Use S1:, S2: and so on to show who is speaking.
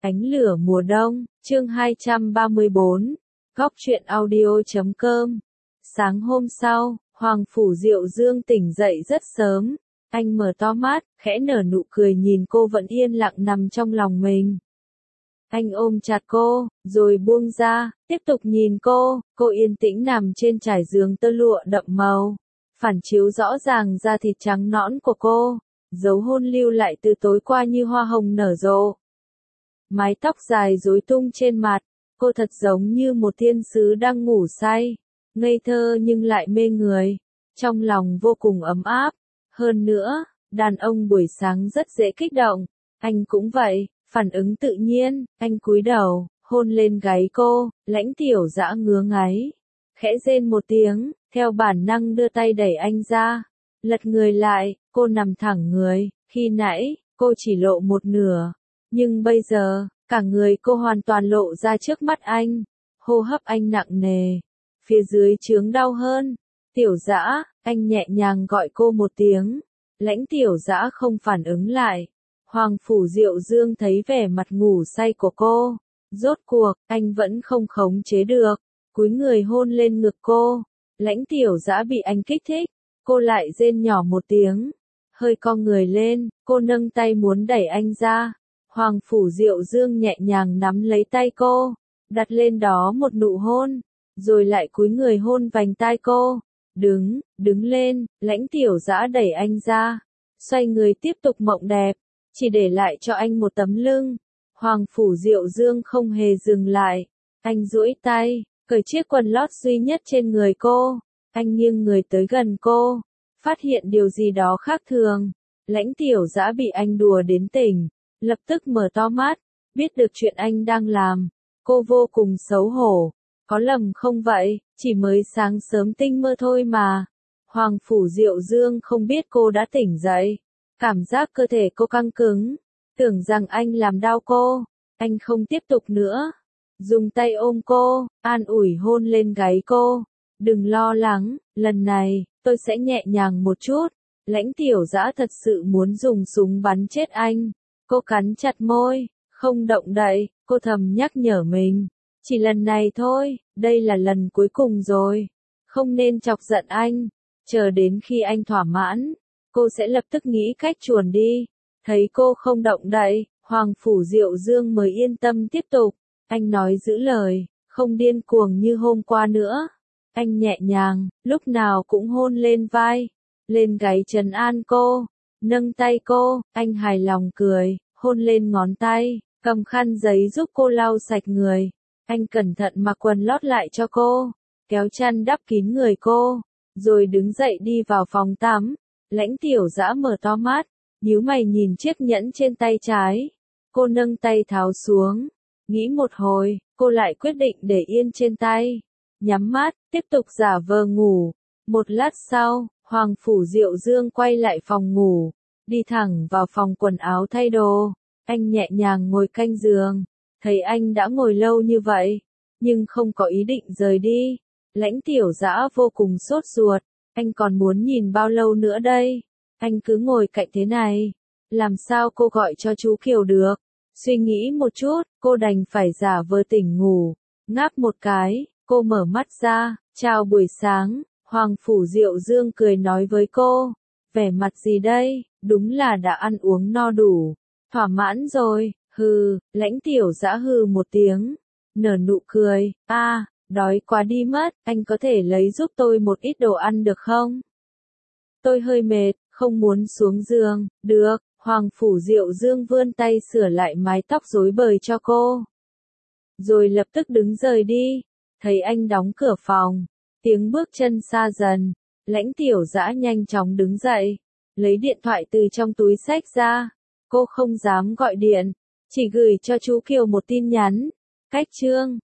S1: Ánh lửa mùa đông, chương 234, góc truyện audio.com. Sáng hôm sau, Hoàng Phủ Diệu Dương tỉnh dậy rất sớm. Anh mở to mắt, khẽ nở nụ cười nhìn cô vẫn yên lặng nằm trong lòng mình. Anh ôm chặt cô, rồi buông ra, tiếp tục nhìn cô yên tĩnh nằm trên trải giường tơ lụa đậm màu, phản chiếu rõ ràng da thịt trắng nõn của cô, dấu hôn lưu lại từ tối qua như hoa hồng nở rộ. Mái tóc dài rối tung trên mặt, cô thật giống như một thiên sứ đang ngủ say, ngây thơ nhưng lại mê người, trong lòng vô cùng ấm áp. Hơn nữa, đàn ông buổi sáng rất dễ kích động, anh cũng vậy, phản ứng tự nhiên, anh cúi đầu, hôn lên gáy cô, Lãnh Tiểu Dã ngứa ngáy, khẽ rên một tiếng, theo bản năng đưa tay đẩy anh ra, lật người lại, cô nằm thẳng người, khi nãy, cô chỉ lộ một nửa. Nhưng bây giờ, cả người cô hoàn toàn lộ ra trước mắt anh, hô hấp anh nặng nề, phía dưới chướng đau hơn. Tiểu Dã, anh nhẹ nhàng gọi cô một tiếng, Lãnh Tiểu Dã không phản ứng lại. Hoàng Phủ Diệu Dương thấy vẻ mặt ngủ say của cô, rốt cuộc, anh vẫn không khống chế được, cúi người hôn lên ngực cô. Lãnh Tiểu Dã bị anh kích thích, cô lại rên nhỏ một tiếng, hơi cong người lên, cô nâng tay muốn đẩy anh ra. Hoàng Phủ Diệu Dương nhẹ nhàng nắm lấy tay cô, đặt lên đó một nụ hôn, rồi lại cúi người hôn vành tai cô. Đứng lên, Lãnh Tiểu Dã đẩy anh ra, xoay người tiếp tục mộng đẹp, chỉ để lại cho anh một tấm lưng. Hoàng Phủ Diệu Dương không hề dừng lại, anh duỗi tay, cởi chiếc quần lót duy nhất trên người cô, anh nghiêng người tới gần cô, phát hiện điều gì đó khác thường. Lãnh Tiểu Dã bị anh đùa đến tỉnh, lập tức mở to mắt, biết được chuyện anh đang làm, cô vô cùng xấu hổ. Có lầm không vậy, chỉ mới sáng sớm tinh mơ thôi mà. Hoàng Phủ Diệu Dương không biết cô đã tỉnh dậy, cảm giác cơ thể cô căng cứng, tưởng rằng anh làm đau cô, anh không tiếp tục nữa, dùng tay ôm cô, an ủi hôn lên gáy cô. Đừng lo lắng, lần này, tôi sẽ nhẹ nhàng một chút. Lãnh Tiểu Dã thật sự muốn dùng súng bắn chết anh. Cô cắn chặt môi, không động đậy, cô thầm nhắc nhở mình. Chỉ lần này thôi, đây là lần cuối cùng rồi. Không nên chọc giận anh. Chờ đến khi anh thỏa mãn, cô sẽ lập tức nghĩ cách chuồn đi. Thấy cô không động đậy, Hoàng Phủ Diệu Dương mới yên tâm tiếp tục. Anh nói giữ lời, không điên cuồng như hôm qua nữa. Anh nhẹ nhàng, lúc nào cũng hôn lên vai, lên gáy trấn an cô, nâng tay cô, anh hài lòng cười, hôn lên ngón tay, cầm khăn giấy giúp cô lau sạch người. Anh cẩn thận mặc quần lót lại cho cô, kéo chăn đắp kín người cô, rồi đứng dậy đi vào phòng tắm. Lãnh Tiểu Dã mở to mắt, nhíu mày nhìn chiếc nhẫn trên tay trái. Cô nâng tay tháo xuống, nghĩ một hồi, cô lại quyết định để yên trên tay. Nhắm mắt, tiếp tục giả vờ ngủ. Một lát sau, Hoàng Phủ Diệu Dương quay lại phòng ngủ, đi thẳng vào phòng quần áo thay đồ. Anh nhẹ nhàng ngồi canh giường, thấy anh đã ngồi lâu như vậy, nhưng không có ý định rời đi. Lãnh Tiểu Dã vô cùng sốt ruột, anh còn muốn nhìn bao lâu nữa đây? Anh cứ ngồi cạnh thế này, làm sao cô gọi cho chú Kiều được? Suy nghĩ một chút, cô đành phải giả vờ tỉnh ngủ, ngáp một cái, cô mở mắt ra, chào buổi sáng. Hoàng Phủ Diệu Dương cười nói với cô, vẻ mặt gì đây, đúng là đã ăn uống no đủ, thỏa mãn rồi. Hừ, Lãnh Tiểu Dã hừ một tiếng, nở nụ cười, đói quá đi mất, anh có thể lấy giúp tôi một ít đồ ăn được không? Tôi hơi mệt, không muốn xuống giường. Được. Hoàng Phủ Diệu Dương vươn tay sửa lại mái tóc rối bời cho cô, rồi lập tức đứng rời đi. Thấy anh đóng cửa phòng, tiếng bước chân xa dần, Lãnh Tiểu Dã nhanh chóng đứng dậy, lấy điện thoại từ trong túi xách ra. Cô không dám gọi điện, chỉ gửi cho chú Kiều một tin nhắn. Cách chương